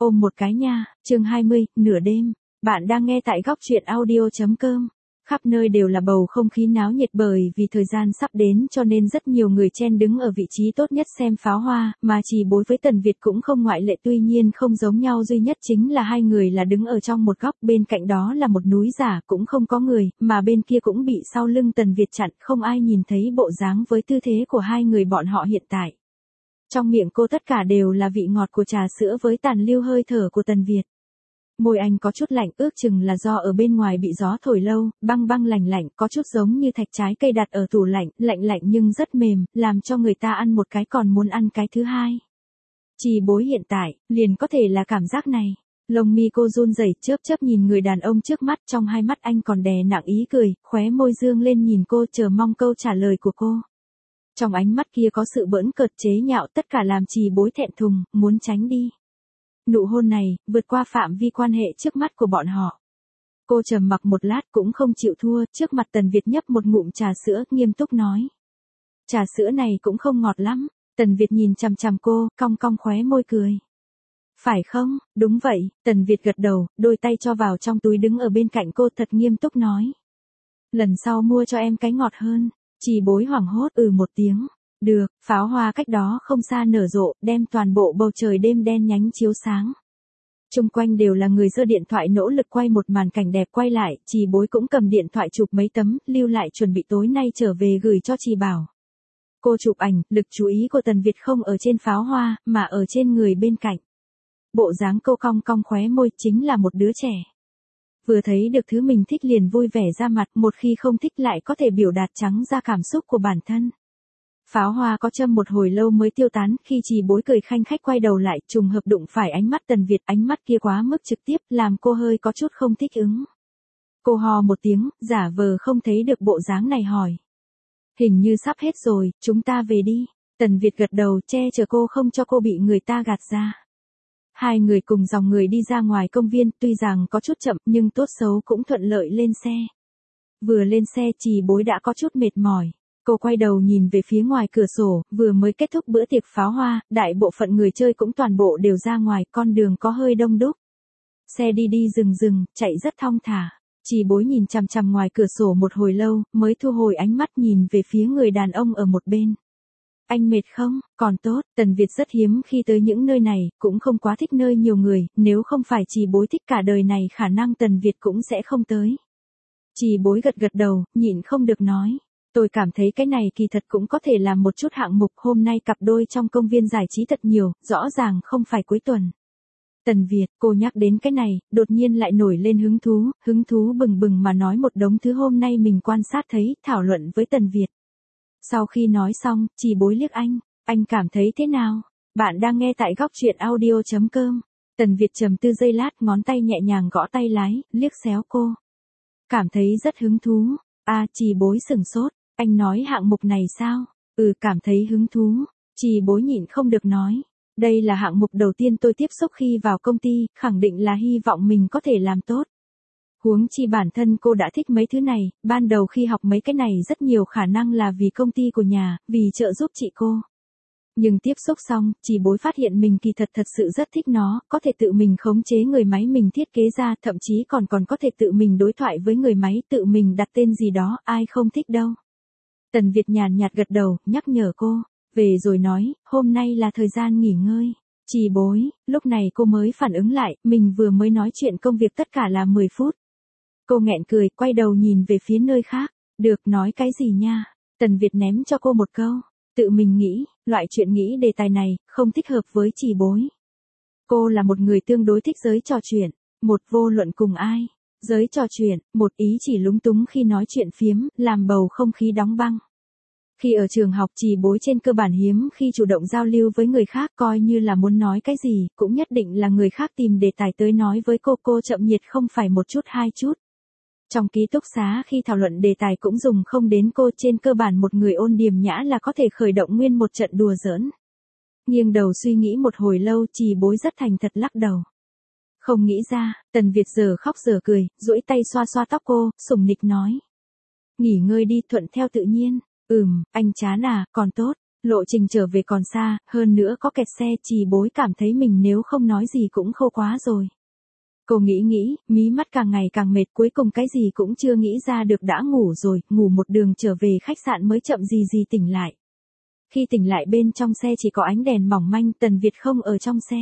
Ôm một cái nha, chương 20, nửa đêm. Bạn đang nghe tại góc truyện audio.com. Khắp nơi đều là bầu không khí náo nhiệt bởi vì thời gian sắp đến cho nên rất nhiều người chen đứng ở vị trí tốt nhất xem pháo hoa, mà Trì Bối với Tần Việt cũng không ngoại lệ, tuy nhiên không giống nhau duy nhất chính là hai người là đứng ở trong một góc, bên cạnh đó là một núi giả cũng không có người, mà bên kia cũng bị sau lưng Tần Việt chặn, không ai nhìn thấy bộ dáng với tư thế của hai người bọn họ hiện tại. Trong miệng cô tất cả đều là vị ngọt của trà sữa với tàn lưu hơi thở của Tần Việt. Môi anh có chút lạnh, ước chừng là do ở bên ngoài bị gió thổi lâu, băng băng lạnh lạnh, có chút giống như thạch trái cây đặt ở tủ lạnh, lạnh lạnh nhưng rất mềm, làm cho người ta ăn một cái còn muốn ăn cái thứ hai. Trì Bối hiện tại, liền có thể là cảm giác này. Lông mi cô run rẩy, chớp chớp nhìn người đàn ông trước mắt, trong hai mắt anh còn đè nặng ý cười, khóe môi dương lên nhìn cô chờ mong câu trả lời của cô. Trong ánh mắt kia có sự bỡn cợt chế nhạo, tất cả làm Trì Bối thẹn thùng, muốn tránh đi. Nụ hôn này, vượt qua phạm vi quan hệ trước mắt của bọn họ. Cô trầm mặc một lát cũng không chịu thua, trước mặt Tần Việt nhấp một ngụm trà sữa, nghiêm túc nói. Trà sữa này cũng không ngọt lắm. Tần Việt nhìn chằm chằm cô, cong cong khóe môi cười. Phải không? Đúng vậy, Tần Việt gật đầu, đôi tay cho vào trong túi đứng ở bên cạnh cô thật nghiêm túc nói. Lần sau mua cho em cái ngọt hơn. Trì Bối hoảng hốt một tiếng. Được, pháo hoa cách đó không xa nở rộ, đem toàn bộ bầu trời đêm đen nhánh chiếu sáng. Chung quanh đều là người giơ điện thoại nỗ lực quay một màn cảnh đẹp quay lại, Trì Bối cũng cầm điện thoại chụp mấy tấm, lưu lại chuẩn bị tối nay trở về gửi cho Trì Bảo. Cô chụp ảnh, lực chú ý của Tần Việt không ở trên pháo hoa, mà ở trên người bên cạnh. Bộ dáng cô cong cong khóe môi chính là một đứa trẻ. Vừa thấy được thứ mình thích liền vui vẻ ra mặt, một khi không thích lại có thể biểu đạt trắng ra cảm xúc của bản thân. Pháo hoa có châm một hồi lâu mới tiêu tán, khi Trì Bối cười khanh khách quay đầu lại, trùng hợp đụng phải ánh mắt Tần Việt, ánh mắt kia quá mức trực tiếp, làm cô hơi có chút không thích ứng. Cô hò một tiếng, giả vờ không thấy được bộ dáng này hỏi. Hình như sắp hết rồi, chúng ta về đi. Tần Việt gật đầu, che chở cô không cho cô bị người ta gạt ra. Hai người cùng dòng người đi ra ngoài công viên, tuy rằng có chút chậm nhưng tốt xấu cũng thuận lợi lên xe. Vừa lên xe Trì Bối đã có chút mệt mỏi. Cô quay đầu nhìn về phía ngoài cửa sổ, vừa mới kết thúc bữa tiệc pháo hoa, đại bộ phận người chơi cũng toàn bộ đều ra ngoài, con đường có hơi đông đúc. Xe đi đi dừng dừng, chạy rất thong thả. Trì Bối nhìn chằm chằm ngoài cửa sổ một hồi lâu, mới thu hồi ánh mắt nhìn về phía người đàn ông ở một bên. Anh mệt không? Còn tốt, Tần Việt rất hiếm khi tới những nơi này, cũng không quá thích nơi nhiều người, nếu không phải Trì Bối thích cả đời này khả năng Tần Việt cũng sẽ không tới. Trì Bối gật gật đầu, nhịn không được nói. Tôi cảm thấy cái này kỳ thật cũng có thể làm một chút hạng mục, hôm nay cặp đôi trong công viên giải trí thật nhiều, rõ ràng không phải cuối tuần. Tần Việt, cô nhắc đến cái này, đột nhiên lại nổi lên hứng thú bừng bừng mà nói một đống thứ hôm nay mình quan sát thấy, thảo luận với Tần Việt. Sau khi nói xong, Trì Bối liếc anh cảm thấy thế nào? Bạn đang nghe tại góc truyện audio.com. Tần Việt trầm tư giây lát, ngón tay nhẹ nhàng gõ tay lái, liếc xéo cô. Cảm thấy rất hứng thú. Trì Bối sửng sốt, anh nói hạng mục này sao? Cảm thấy hứng thú. Trì Bối nhịn không được nói. Đây là hạng mục đầu tiên tôi tiếp xúc khi vào công ty, khẳng định là hy vọng mình có thể làm tốt. Huống chi bản thân cô đã thích mấy thứ này, ban đầu khi học mấy cái này rất nhiều khả năng là vì công ty của nhà, vì trợ giúp chị cô. Nhưng tiếp xúc xong, Trì Bối phát hiện mình kỳ thật sự rất thích nó, có thể tự mình khống chế người máy mình thiết kế ra, thậm chí còn có thể tự mình đối thoại với người máy, tự mình đặt tên gì đó, ai không thích đâu. Tần Việt nhàn nhạt gật đầu, nhắc nhở cô, về rồi nói, hôm nay là thời gian nghỉ ngơi. Trì Bối, lúc này cô mới phản ứng lại, mình vừa mới nói chuyện công việc tất cả là 10 phút. Cô nghẹn cười, quay đầu nhìn về phía nơi khác. Được, nói cái gì nha? Tần Việt ném cho cô một câu. Tự mình nghĩ, loại chuyện nghĩ đề tài này, không thích hợp với Trì Bối. Cô là một người tương đối thích giới trò chuyện. Một, vô luận cùng ai. Giới trò chuyện, một ý chỉ lúng túng khi nói chuyện phiếm, làm bầu không khí đóng băng. Khi ở trường học Trì Bối trên cơ bản hiếm khi chủ động giao lưu với người khác, coi như là muốn nói cái gì, cũng nhất định là người khác tìm đề tài tới nói với cô chậm nhiệt không phải một chút hai chút. Trong ký túc xá khi thảo luận đề tài cũng dùng không đến cô, trên cơ bản một người ôn điềm nhã là có thể khởi động nguyên một trận đùa giỡn. Nghiêng đầu suy nghĩ một hồi lâu, Trì Bối rất thành thật lắc đầu. Không nghĩ ra. Tần Việt giờ khóc giờ cười, duỗi tay xoa xoa tóc cô, sủng nịch nói. Nghỉ ngơi đi, thuận theo tự nhiên. Anh chán còn tốt. Lộ trình trở về còn xa, hơn nữa có kẹt xe, Trì Bối cảm thấy mình nếu không nói gì cũng khô quá rồi. Cô nghĩ, mí mắt càng ngày càng mệt, cuối cùng cái gì cũng chưa nghĩ ra được đã ngủ rồi, ngủ một đường trở về khách sạn mới chậm gì tỉnh lại. Khi tỉnh lại bên trong xe chỉ có ánh đèn mỏng manh, Tần Việt không ở trong xe.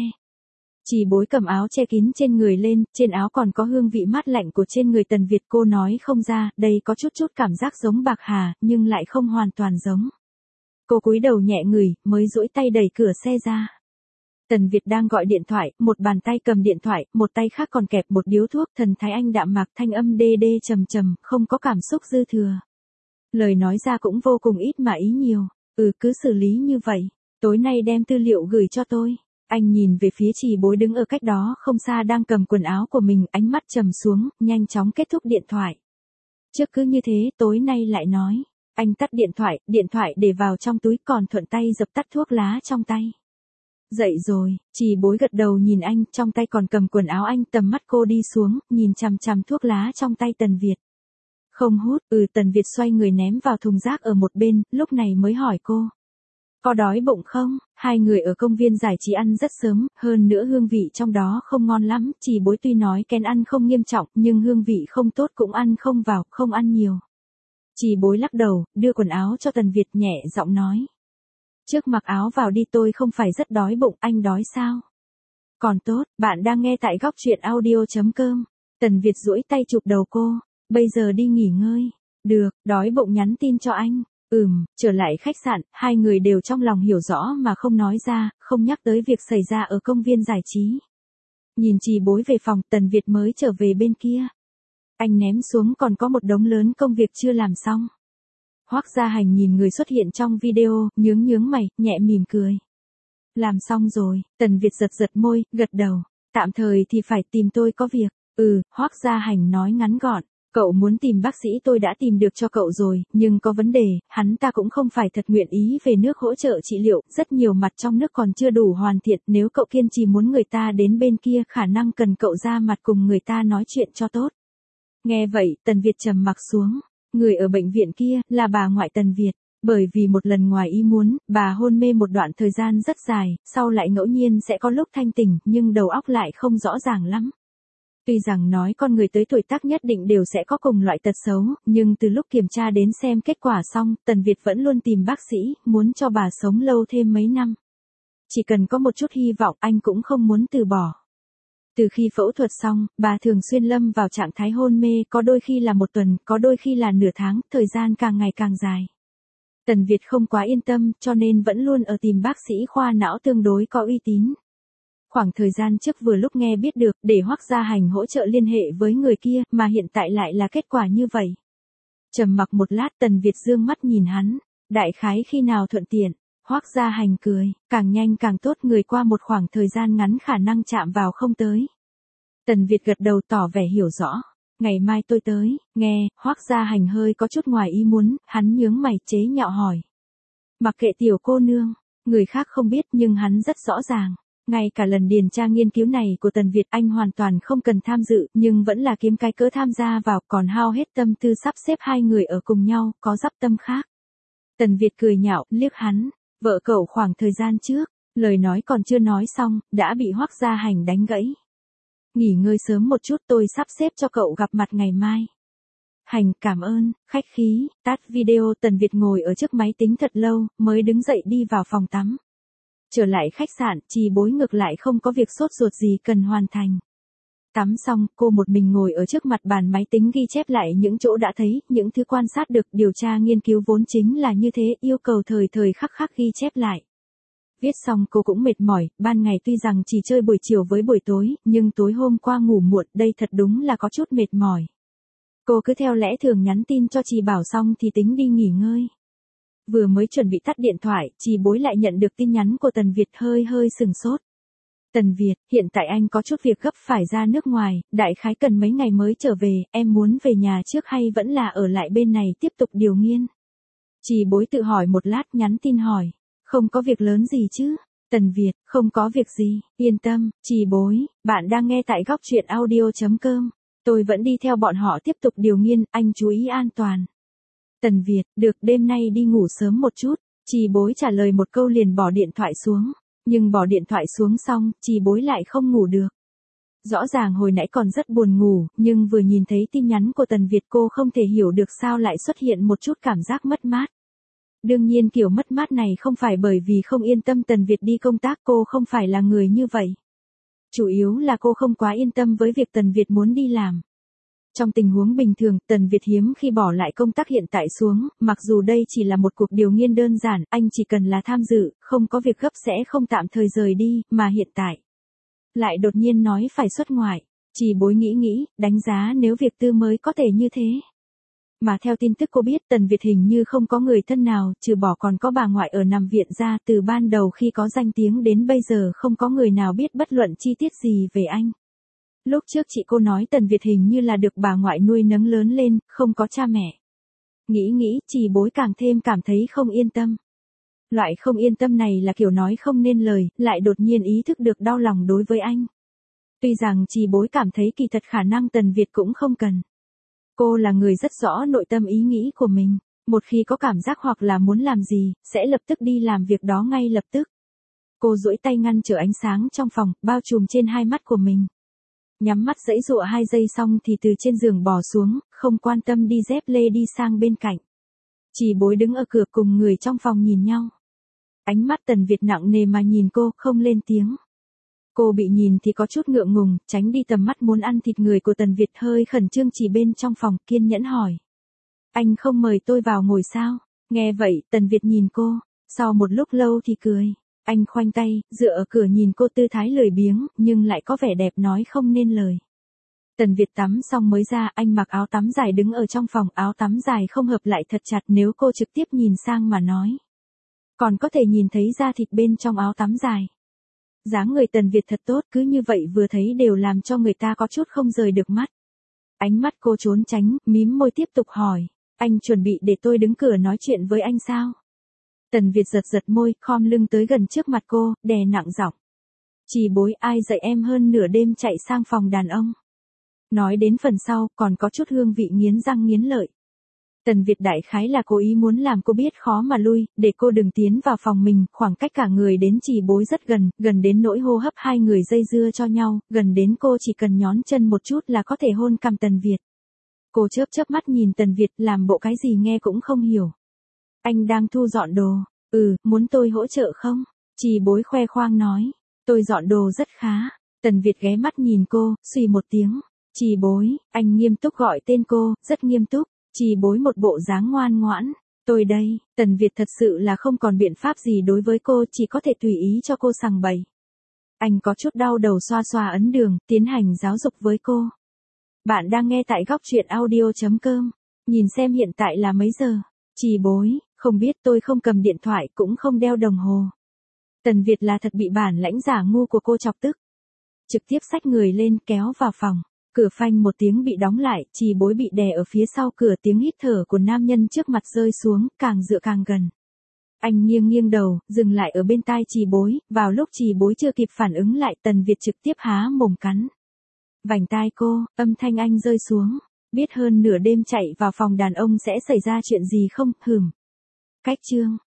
Trì Bối cầm áo che kín trên người lên, trên áo còn có hương vị mát lạnh của trên người Tần Việt, cô nói không ra, đây có chút cảm giác giống bạc hà, nhưng lại không hoàn toàn giống. Cô cúi đầu nhẹ ngửi, mới duỗi tay đẩy cửa xe ra. Tần Việt đang gọi điện thoại, một bàn tay cầm điện thoại, một tay khác còn kẹp một điếu thuốc, thần thái anh đạm mạc, thanh âm đê đê trầm trầm, không có cảm xúc dư thừa. Lời nói ra cũng vô cùng ít mà ý nhiều, cứ xử lý như vậy, tối nay đem tư liệu gửi cho tôi. Anh nhìn về phía Trì Bối đứng ở cách đó không xa đang cầm quần áo của mình, ánh mắt trầm xuống, nhanh chóng kết thúc điện thoại. Trước cứ như thế, tối nay lại nói. Anh tắt điện thoại để vào trong túi, còn thuận tay dập tắt thuốc lá trong tay. Dậy rồi, Trì Bối gật đầu nhìn anh, trong tay còn cầm quần áo anh, tầm mắt cô đi xuống, nhìn chằm chằm thuốc lá trong tay Tần Việt. Không hút, Tần Việt xoay người ném vào thùng rác ở một bên, lúc này mới hỏi cô. Có đói bụng không? Hai người ở công viên giải trí ăn rất sớm, hơn nữa hương vị trong đó không ngon lắm, Trì Bối tuy nói kén ăn không nghiêm trọng, nhưng hương vị không tốt cũng ăn không vào, không ăn nhiều. Trì Bối lắc đầu, đưa quần áo cho Tần Việt, nhẹ giọng nói. Trước mặc áo vào đi, tôi không phải rất đói bụng, anh đói sao? Còn tốt, bạn đang nghe tại góc truyện audio.com. Tần Việt duỗi tay chụp đầu cô, bây giờ đi nghỉ ngơi. Được, đói bụng nhắn tin cho anh. Trở lại khách sạn, hai người đều trong lòng hiểu rõ mà không nói ra, không nhắc tới việc xảy ra ở công viên giải trí. Nhìn Trì Bối về phòng, Tần Việt mới trở về bên kia. Anh ném xuống còn có một đống lớn công việc chưa làm xong. Hoắc Gia Hành nhìn người xuất hiện trong video, nhướng mày, nhẹ mỉm cười. Làm xong rồi, Tần Việt giật môi, gật đầu. Tạm thời thì phải tìm tôi có việc. Hoắc Gia Hành nói ngắn gọn. Cậu muốn tìm bác sĩ tôi đã tìm được cho cậu rồi, nhưng có vấn đề, hắn ta cũng không phải thật nguyện ý về nước hỗ trợ trị liệu, rất nhiều mặt trong nước còn chưa đủ hoàn thiện, nếu cậu kiên trì muốn người ta đến bên kia, khả năng cần cậu ra mặt cùng người ta nói chuyện cho tốt. Nghe vậy, Tần Việt trầm mặc xuống. Người ở bệnh viện kia, là bà ngoại Tần Việt. Bởi vì một lần ngoài ý muốn, bà hôn mê một đoạn thời gian rất dài, sau lại ngẫu nhiên sẽ có lúc thanh tỉnh, nhưng đầu óc lại không rõ ràng lắm. Tuy rằng nói con người tới tuổi tác nhất định đều sẽ có cùng loại tật xấu, nhưng từ lúc kiểm tra đến xem kết quả xong, Tần Việt vẫn luôn tìm bác sĩ, muốn cho bà sống lâu thêm mấy năm. Chỉ cần có một chút hy vọng, anh cũng không muốn từ bỏ. Từ khi phẫu thuật xong, bà thường xuyên lâm vào trạng thái hôn mê, có đôi khi là một tuần, có đôi khi là nửa tháng, thời gian càng ngày càng dài. Tần Việt không quá yên tâm, cho nên vẫn luôn ở tìm bác sĩ khoa não tương đối có uy tín. Khoảng thời gian trước vừa lúc nghe biết được, để Hoắc Gia Hành hỗ trợ liên hệ với người kia, mà hiện tại lại là kết quả như vậy. Trầm mặc một lát, Tần Việt dương mắt nhìn hắn, đại khái khi nào thuận tiện. Hoắc Gia Hành cười, càng nhanh càng tốt, người qua một khoảng thời gian ngắn khả năng chạm vào không tới. Tần Việt gật đầu tỏ vẻ hiểu rõ, ngày mai tôi tới, nghe. Hoắc Gia Hành hơi có chút ngoài ý muốn, hắn nhướng mày chế nhạo hỏi. Mặc kệ tiểu cô nương, người khác không biết nhưng hắn rất rõ ràng. Ngay cả lần điền tra nghiên cứu này của Tần Việt anh hoàn toàn không cần tham dự, nhưng vẫn là kiếm cái cớ tham gia vào, còn hao hết tâm tư sắp xếp hai người ở cùng nhau, có dắp tâm khác. Tần Việt cười nhạo, liếc hắn, vợ cậu khoảng thời gian trước, lời nói còn chưa nói xong, đã bị Hoắc Gia Hành đánh gãy. Nghỉ ngơi sớm một chút, tôi sắp xếp cho cậu gặp mặt ngày mai. Hành, cảm ơn, khách khí. Tắt video. Tần Việt ngồi ở trước máy tính thật lâu, mới đứng dậy đi vào phòng tắm. Trở lại khách sạn, Trì Bối ngược lại không có việc sốt ruột gì cần hoàn thành. Tắm xong, cô một mình ngồi ở trước mặt bàn máy tính ghi chép lại những chỗ đã thấy, những thứ quan sát được, điều tra nghiên cứu vốn chính là như thế, yêu cầu thời khắc ghi chép lại. Viết xong cô cũng mệt mỏi, ban ngày tuy rằng chỉ chơi buổi chiều với buổi tối, nhưng tối hôm qua ngủ muộn, đây thật đúng là có chút mệt mỏi. Cô cứ theo lẽ thường nhắn tin cho Trì Bảo xong thì tính đi nghỉ ngơi. Vừa mới chuẩn bị tắt điện thoại, Trì Bối lại nhận được tin nhắn của Tần Việt, hơi sừng sốt. Tần Việt, hiện tại anh có chút việc gấp phải ra nước ngoài, đại khái cần mấy ngày mới trở về, em muốn về nhà trước hay vẫn là ở lại bên này tiếp tục điều nghiên? Trì Bối tự hỏi một lát, nhắn tin hỏi. Không có việc lớn gì chứ? Tần Việt, không có việc gì, yên tâm. Trì Bối, bạn đang nghe tại góc truyện audio.com. Tôi vẫn đi theo bọn họ tiếp tục điều nghiên, anh chú ý an toàn. Tần Việt, được, đêm nay đi ngủ sớm một chút. Trì Bối trả lời một câu liền bỏ điện thoại xuống. Nhưng bỏ điện thoại xuống xong, Trì Bối lại không ngủ được. Rõ ràng hồi nãy còn rất buồn ngủ, nhưng vừa nhìn thấy tin nhắn của Tần Việt cô không thể hiểu được sao lại xuất hiện một chút cảm giác mất mát. Đương nhiên kiểu mất mát này không phải bởi vì không yên tâm Tần Việt đi công tác, cô không phải là người như vậy. Chủ yếu là cô không quá yên tâm với việc Tần Việt muốn đi làm. Trong tình huống bình thường, Tần Việt hiếm khi bỏ lại công tác hiện tại xuống, mặc dù đây chỉ là một cuộc điều nghiên đơn giản, anh chỉ cần là tham dự, không có việc gấp sẽ không tạm thời rời đi, mà hiện tại lại đột nhiên nói phải xuất ngoại. Trì Bối nghĩ, đánh giá nếu việc tư mới có thể như thế. Mà theo tin tức cô biết Tần Việt hình như không có người thân nào, trừ bỏ còn có bà ngoại ở nằm viện ra, từ ban đầu khi có danh tiếng đến bây giờ không có người nào biết bất luận chi tiết gì về anh. Lúc trước chị cô nói Tần Việt hình như là được bà ngoại nuôi nấng lớn lên, không có cha mẹ. Nghĩ, Trì Bối càng thêm cảm thấy không yên tâm. Loại không yên tâm này là kiểu nói không nên lời, lại đột nhiên ý thức được đau lòng đối với anh. Tuy rằng Trì Bối cảm thấy kỳ thật khả năng Tần Việt cũng không cần. Cô là người rất rõ nội tâm ý nghĩ của mình, một khi có cảm giác hoặc là muốn làm gì, sẽ lập tức đi làm việc đó ngay lập tức. Cô duỗi tay ngăn trở ánh sáng trong phòng, bao trùm trên hai mắt của mình. Nhắm mắt giãy giụa 2 giây xong thì từ trên giường bò xuống, không quan tâm đi dép lê đi sang bên cạnh. Trì Bối đứng ở cửa cùng người trong phòng nhìn nhau. Ánh mắt Tần Việt nặng nề mà nhìn cô, không lên tiếng. Cô bị nhìn thì có chút ngượng ngùng, tránh đi tầm mắt muốn ăn thịt người của Tần Việt, hơi khẩn trương chỉ bên trong phòng, kiên nhẫn hỏi. Anh không mời tôi vào ngồi sao? Nghe vậy, Tần Việt nhìn cô, sau một lúc lâu thì cười. Anh khoanh tay, dựa ở cửa nhìn cô tư thái lười biếng, nhưng lại có vẻ đẹp nói không nên lời. Tần Việt tắm xong mới ra, anh mặc áo tắm dài đứng ở trong phòng, áo tắm dài không hợp lại thật chặt, nếu cô trực tiếp nhìn sang mà nói. Còn có thể nhìn thấy da thịt bên trong áo tắm dài. Dáng người Tần Việt thật tốt, cứ như vậy vừa thấy đều làm cho người ta có chút không rời được mắt. Ánh mắt cô trốn tránh, mím môi tiếp tục hỏi, anh chuẩn bị để tôi đứng cửa nói chuyện với anh sao? Tần Việt giật môi, khom lưng tới gần trước mặt cô, đè nặng giọng. Trì Bối, ai dạy em hơn nửa đêm chạy sang phòng đàn ông? Nói đến phần sau, còn có chút hương vị nghiến răng nghiến lợi. Tần Việt đại khái là cố ý muốn làm cô biết khó mà lui, để cô đừng tiến vào phòng mình, khoảng cách cả người đến Trì Bối rất gần, gần đến nỗi hô hấp hai người dây dưa cho nhau, gần đến cô chỉ cần nhón chân một chút là có thể hôn cằm Tần Việt. Cô chớp mắt nhìn Tần Việt, làm bộ cái gì nghe cũng không hiểu. Anh đang thu dọn đồ, muốn tôi hỗ trợ không? Trì Bối khoe khoang nói, tôi dọn đồ rất khá. Tần Việt ghé mắt nhìn cô, suy một tiếng. Trì Bối, anh nghiêm túc gọi tên cô, rất nghiêm túc. Trì Bối một bộ dáng ngoan ngoãn. Tôi đây, Tần Việt thật sự là không còn biện pháp gì đối với cô, chỉ có thể tùy ý cho cô sằng bậy. Anh có chút đau đầu xoa xoa ấn đường, tiến hành giáo dục với cô. Bạn đang nghe tại góc truyện audio.com. Nhìn xem hiện tại là mấy giờ? Trì Bối, không biết, tôi không cầm điện thoại cũng không đeo đồng hồ. Tần Việt là thật bị bản lãnh giả ngu của cô chọc tức. Trực tiếp xách người lên kéo vào phòng. Cửa phanh một tiếng bị đóng lại, Trì Bối bị đè ở phía sau cửa, tiếng hít thở của nam nhân trước mặt rơi xuống, càng dựa càng gần. Anh nghiêng đầu, dừng lại ở bên tai Trì Bối, vào lúc Trì Bối chưa kịp phản ứng lại, Tần Việt trực tiếp há mồm cắn. Vành tai cô, âm thanh anh rơi xuống. Biết hơn nửa đêm chạy vào phòng đàn ông sẽ xảy ra chuyện gì không? Cách chương